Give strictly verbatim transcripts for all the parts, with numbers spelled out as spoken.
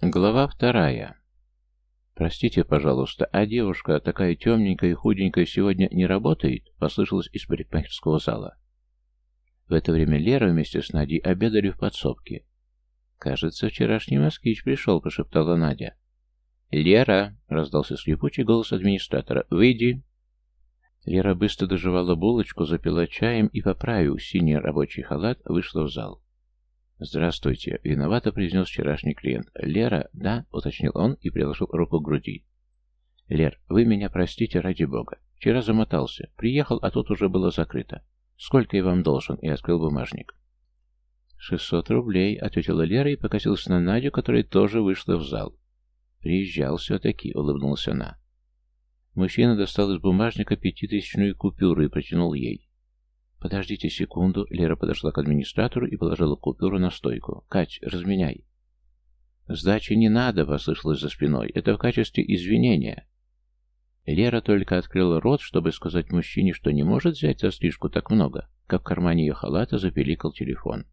Глава вторая. «Простите, пожалуйста, а девушка такая темненькая и худенькая сегодня не работает?» — послышалось из парикмахерского зала. В это время Лера вместе с Надей обедали в подсобке. «Кажется, вчерашний москвич пришел», — прошептала Надя. «Лера!» — раздался скрипучий голос администратора. «Выйди!» Лера быстро дожевала булочку, запила чаем и, поправив синий рабочий халат, вышла в зал. «Здравствуйте», — виновато произнес вчерашний клиент. «Лера, да?» — уточнил он и приложил руку к груди. «Лер, вы меня простите ради бога. Вчера замотался. Приехал, а тут уже было закрыто. Сколько я вам должен?» — и открыл бумажник. «Шестьсот рублей», — ответила Лера и покосилась на Надю, которая тоже вышла в зал. «Приезжал все-таки», — улыбнулась она. Мужчина достал из бумажника пятитысячную купюру и протянул ей. «Подождите секунду», — Лера подошла к администратору и положила купюру на стойку. «Кать, разменяй». «Сдачи не надо», — послышалось за спиной. «Это в качестве извинения». Лера только открыла рот, чтобы сказать мужчине, что не может взять за стрижку так много, как в кармане ее халата запеликал телефон.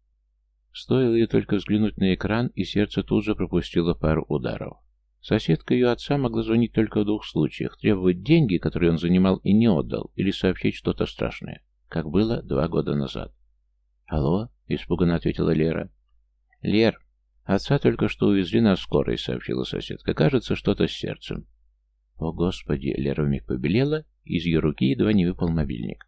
Стоило ей только взглянуть на экран, и сердце тут же пропустило пару ударов. Соседка ее отца могла звонить только в двух случаях: требовать деньги, которые он занимал и не отдал, или сообщить что-то страшное, как было два года назад. «Алло?» — испуганно ответила Лера. «Лер, отца только что увезли на скорой», — сообщила соседка. «Кажется, что-то с сердцем». «О, Господи!» — Лера вмиг побелела, и из ее руки едва не выпал мобильник.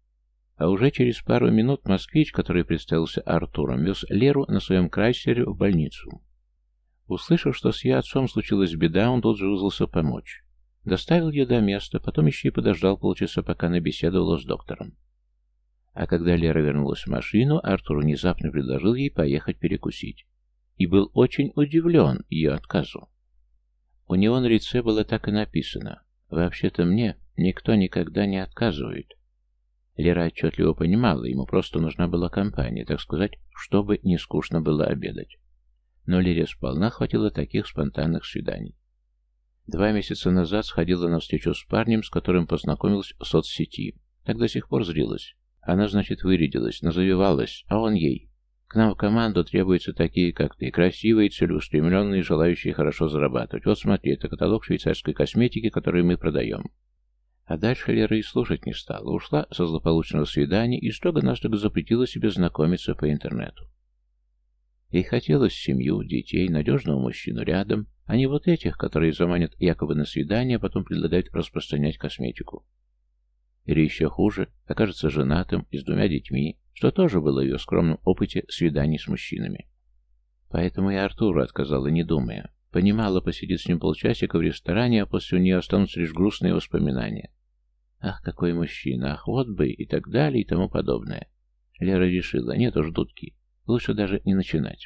А уже через пару минут москвич, который представился Артуром, вез Леру на своем крайсере в больницу. Услышав, что с ее отцом случилась беда, он тут же вызвался помочь. Доставил ее до места, потом еще и подождал полчаса, пока она беседовала с доктором. А когда Лера вернулась в машину, Артур внезапно предложил ей поехать перекусить. И был очень удивлен ее отказу. У него на лице было так и написано: «Вообще-то мне никто никогда не отказывает». Лера отчетливо понимала, ему просто нужна была компания, так сказать, чтобы не скучно было обедать. Но Лере сполна хватило таких спонтанных свиданий. Два месяца назад сходила на встречу с парнем, с которым познакомилась в соцсети. Так до сих пор зрелась. Она, значит, вырядилась, назовевалась, а он ей: «К нам в команду требуются такие, как ты, красивые, целеустремленные, желающие хорошо зарабатывать. Вот смотри, это каталог швейцарской косметики, который мы продаем». А дальше Лера и слушать не стала, ушла со злополучного свидания и строго-настрого запретила себе знакомиться по интернету. Ей хотелось семью, детей, надежного мужчину рядом, а не вот этих, которые заманят якобы на свидание, а потом предлагают распространять косметику. Или еще хуже, окажется женатым и с двумя детьми, что тоже было в ее скромном опыте свиданий с мужчинами. Поэтому и Артуру отказала, не думая. Понимала, посидит с ним полчасика в ресторане, а после у нее останутся лишь грустные воспоминания. Ах, какой мужчина, ах, вот бы, и так далее, и тому подобное. Лера решила: нет уж, дудки, лучше даже не начинать.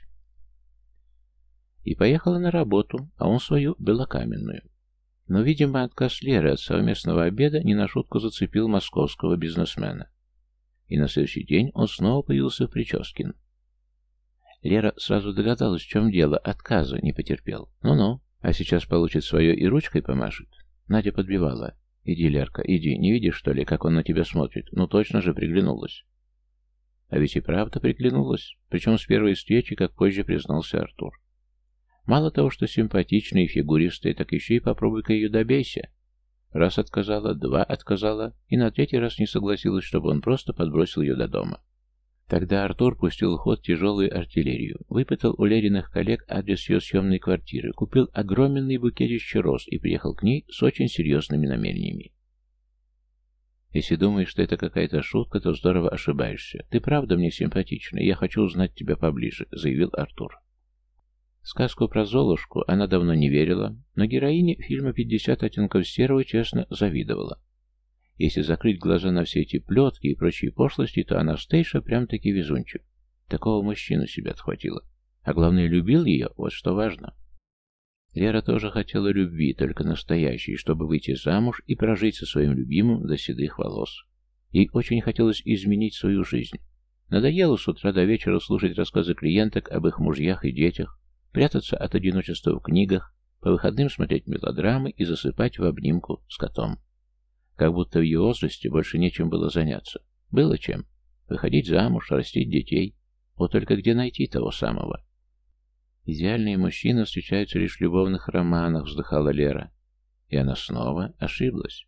И поехала на работу, а он свою белокаменную. Но, видимо, отказ Леры от совместного обеда не на шутку зацепил московского бизнесмена. И на следующий день он снова появился в Прическин. Лера сразу догадалась, в чем дело, отказа не потерпел. Ну-ну, а сейчас получит свое и ручкой помашет. Надя подбивала: «Иди, Лерка, иди, не видишь, что ли, как он на тебя смотрит? Ну точно же приглянулась». А ведь и правда приглянулась, причем с первой встречи, как позже признался Артур. Мало того, что симпатичная и фигуристая, так еще и попробуй-ка ее добейся. Раз отказала, два отказала, и на третий раз не согласилась, чтобы он просто подбросил ее до дома. Тогда Артур пустил в ход тяжелую артиллерию, выпытал у Лериных коллег адрес ее съемной квартиры, купил огроменный букетище роз и приехал к ней с очень серьезными намерениями. «Если думаешь, что это какая-то шутка, то здорово ошибаешься. Ты правда мне симпатична, и я хочу узнать тебя поближе», — заявил Артур. Сказку про Золушку она давно не верила, но героине фильма «пятьдесят оттенков серого» честно завидовала. Если закрыть глаза на все эти плетки и прочие пошлости, то Анастейша прям-таки везунчик. Такого мужчину себя отхватила. А главное, любил ее, вот что важно. Лера тоже хотела любви, только настоящей, чтобы выйти замуж и прожить со своим любимым до седых волос. Ей очень хотелось изменить свою жизнь. Надоело с утра до вечера слушать рассказы клиенток об их мужьях и детях, прятаться от одиночества в книгах, по выходным смотреть мелодрамы и засыпать в обнимку с котом. Как будто в ее возрасте больше нечем было заняться. Было чем. Выходить замуж, растить детей. Вот только где найти того самого? Идеальные мужчины встречаются лишь в любовных романах, вздыхала Лера. И она снова ошиблась.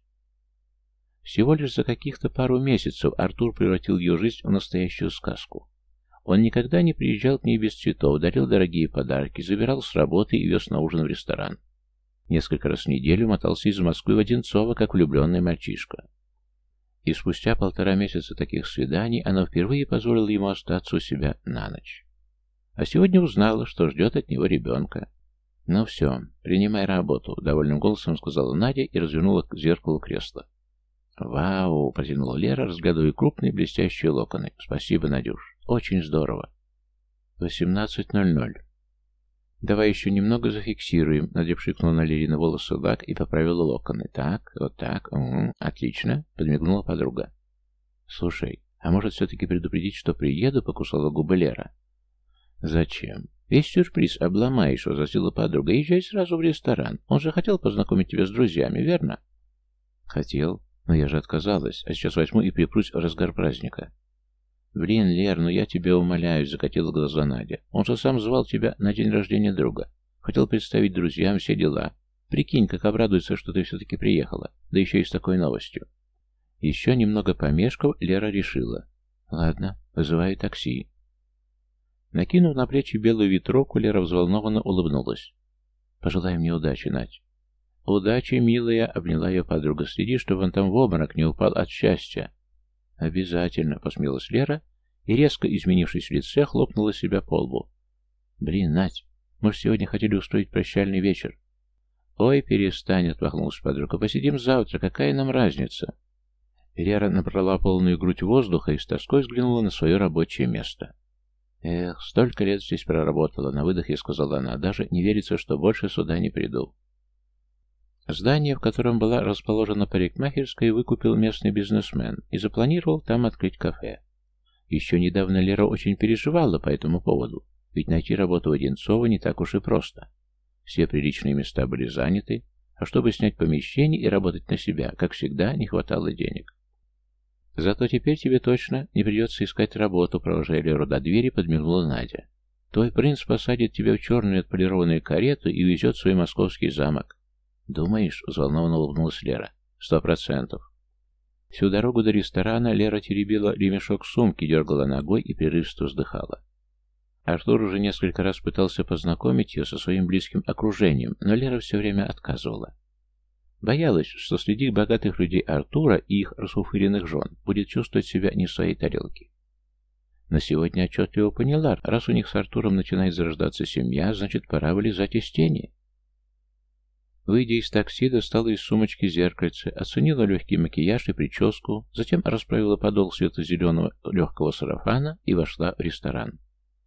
Всего лишь за каких-то пару месяцев Артур превратил ее жизнь в настоящую сказку. Он никогда не приезжал к ней без цветов, дарил дорогие подарки, забирал с работы и вез на ужин в ресторан. Несколько раз в неделю мотался из Москвы в Одинцово, как влюбленный мальчишка. И спустя полтора месяца таких свиданий она впервые позволила ему остаться у себя на ночь. А сегодня узнала, что ждет от него ребенка. «Ну все, принимай работу», — довольным голосом сказала Надя и развернула к зеркалу кресло. «Вау!» — протянула Лера, разглядывая крупные блестящие локоны. «Спасибо, Надюш. Очень здорово». «восемнадцать ноль ноль. «Давай еще немного зафиксируем», — Надя пшикнула на Лерины волосы лак и поправила локоны. «Так, вот так. Угу, отлично», — подмигнула подруга. «Слушай, а может все-таки предупредить, что приеду?» — покусала губы Лера. «Зачем? Весь сюрприз обломаешь», — возразила подруга. «Езжай сразу в ресторан. Он же хотел познакомить тебя с друзьями, верно?» «Хотел, но я же отказалась, а сейчас возьму и припрусь в разгар праздника». «Блин, Лер, ну я тебя умоляю», — закатила глаза Надя. «Он же сам звал тебя на день рождения друга. Хотел представить друзьям, все дела. Прикинь, как обрадуется, что ты все-таки приехала, да еще и с такой новостью». Еще немного помешков, Лера решила. «Ладно, вызываю такси». Накинув на плечи белую ветровку, Лера взволнованно улыбнулась. «Пожелай мне удачи, Надь». «Удачи, милая», — обняла ее подруга. «Следи, чтобы он там в обморок не упал от счастья». «Обязательно», — посмеялась Лера и, резко изменившись в лице, хлопнула себя по лбу. «Блин, Надь, мы же сегодня хотели устроить прощальный вечер». «Ой, перестань», — отмахнулась подруга. «Посидим завтра, какая нам разница?» Лера набрала полную грудь воздуха и с тоской взглянула на свое рабочее место. «Эх, столько лет здесь проработала», — на выдохе сказала она. «Даже не верится, что больше сюда не приду». Здание, в котором была расположена парикмахерская, выкупил местный бизнесмен и запланировал там открыть кафе. Еще недавно Лера очень переживала по этому поводу, ведь найти работу в Одинцово не так уж и просто. Все приличные места были заняты, а чтобы снять помещение и работать на себя, как всегда, не хватало денег. «Зато теперь тебе точно не придется искать работу», — провожая Леру до двери, подмигнула Надя. «Твой принц посадит тебя в черную отполированную карету и везет в свой московский замок». «Думаешь?» — взволнованно улыбнулась Лера. «Сто процентов». Всю дорогу до ресторана Лера теребила ремешок сумки, дергала ногой и прерывисто вздыхала. Артур уже несколько раз пытался познакомить ее со своим близким окружением, но Лера все время отказывала. Боялась, что среди богатых людей Артура и их расфуфыренных жен будет чувствовать себя не в своей тарелке. Но сегодня отчетливо поняла, раз у них с Артуром начинает зарождаться семья, значит, пора вылезать из тени. Выйдя из такси, достала из сумочки зеркальце, оценила легкий макияж и прическу, затем расправила подол светло-зеленого легкого сарафана и вошла в ресторан.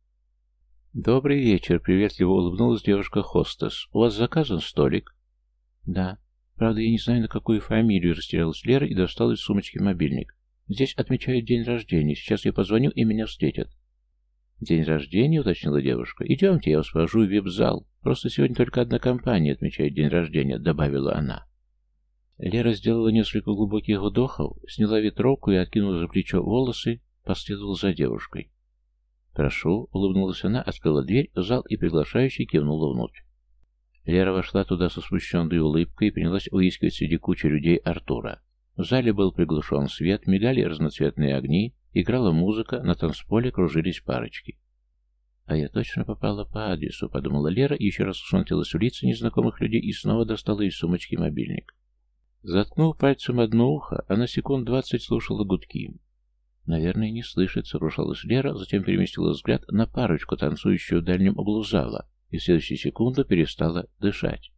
«Добрый вечер», — приветливо улыбнулась девушка-хостес. «У вас заказан столик?» «Да. Правда, я не знаю, на какую фамилию», — растерялась Лера и достала из сумочки мобильник. «Здесь отмечают день рождения. Сейчас я позвоню, и меня встретят». «День рождения?» — уточнила девушка. «Идемте, я вас повожу в вип-зал. Просто сегодня только одна компания отмечает день рождения», — добавила она. Лера сделала несколько глубоких вдохов, сняла ветровку и, откинула за плечо волосы, последовала за девушкой. «Прошу», — улыбнулась она, открыла дверь в зал и приглашающе кивнула внутрь. Лера вошла туда со смущенной улыбкой и принялась выискивать среди кучи людей Артура. В зале был приглушен свет, мигали разноцветные огни, играла музыка, на танцполе кружились парочки. «А я точно попала по адресу», — подумала Лера, и еще раз усмотрелась в лица незнакомых людей и снова достала из сумочки мобильник. Заткнув пальцем одно ухо, она секунд двадцать слушала гудки. «Наверное, не слышит», — сокрушалась Лера, затем переместила взгляд на парочку, танцующую в дальнем углу зала, и в следующую секунду перестала дышать.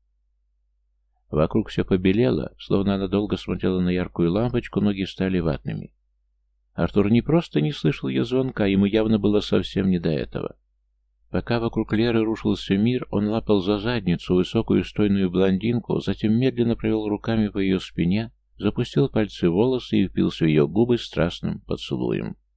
Вокруг все побелело, словно она долго смотрела на яркую лампочку, ноги стали ватными. Артур не просто не слышал ее звонка, ему явно было совсем не до этого. Пока вокруг Леры рушился мир, он лапал за задницу высокую стройную блондинку, затем медленно провел руками по ее спине, запустил пальцы в волосы и впился в ее губы страстным поцелуем.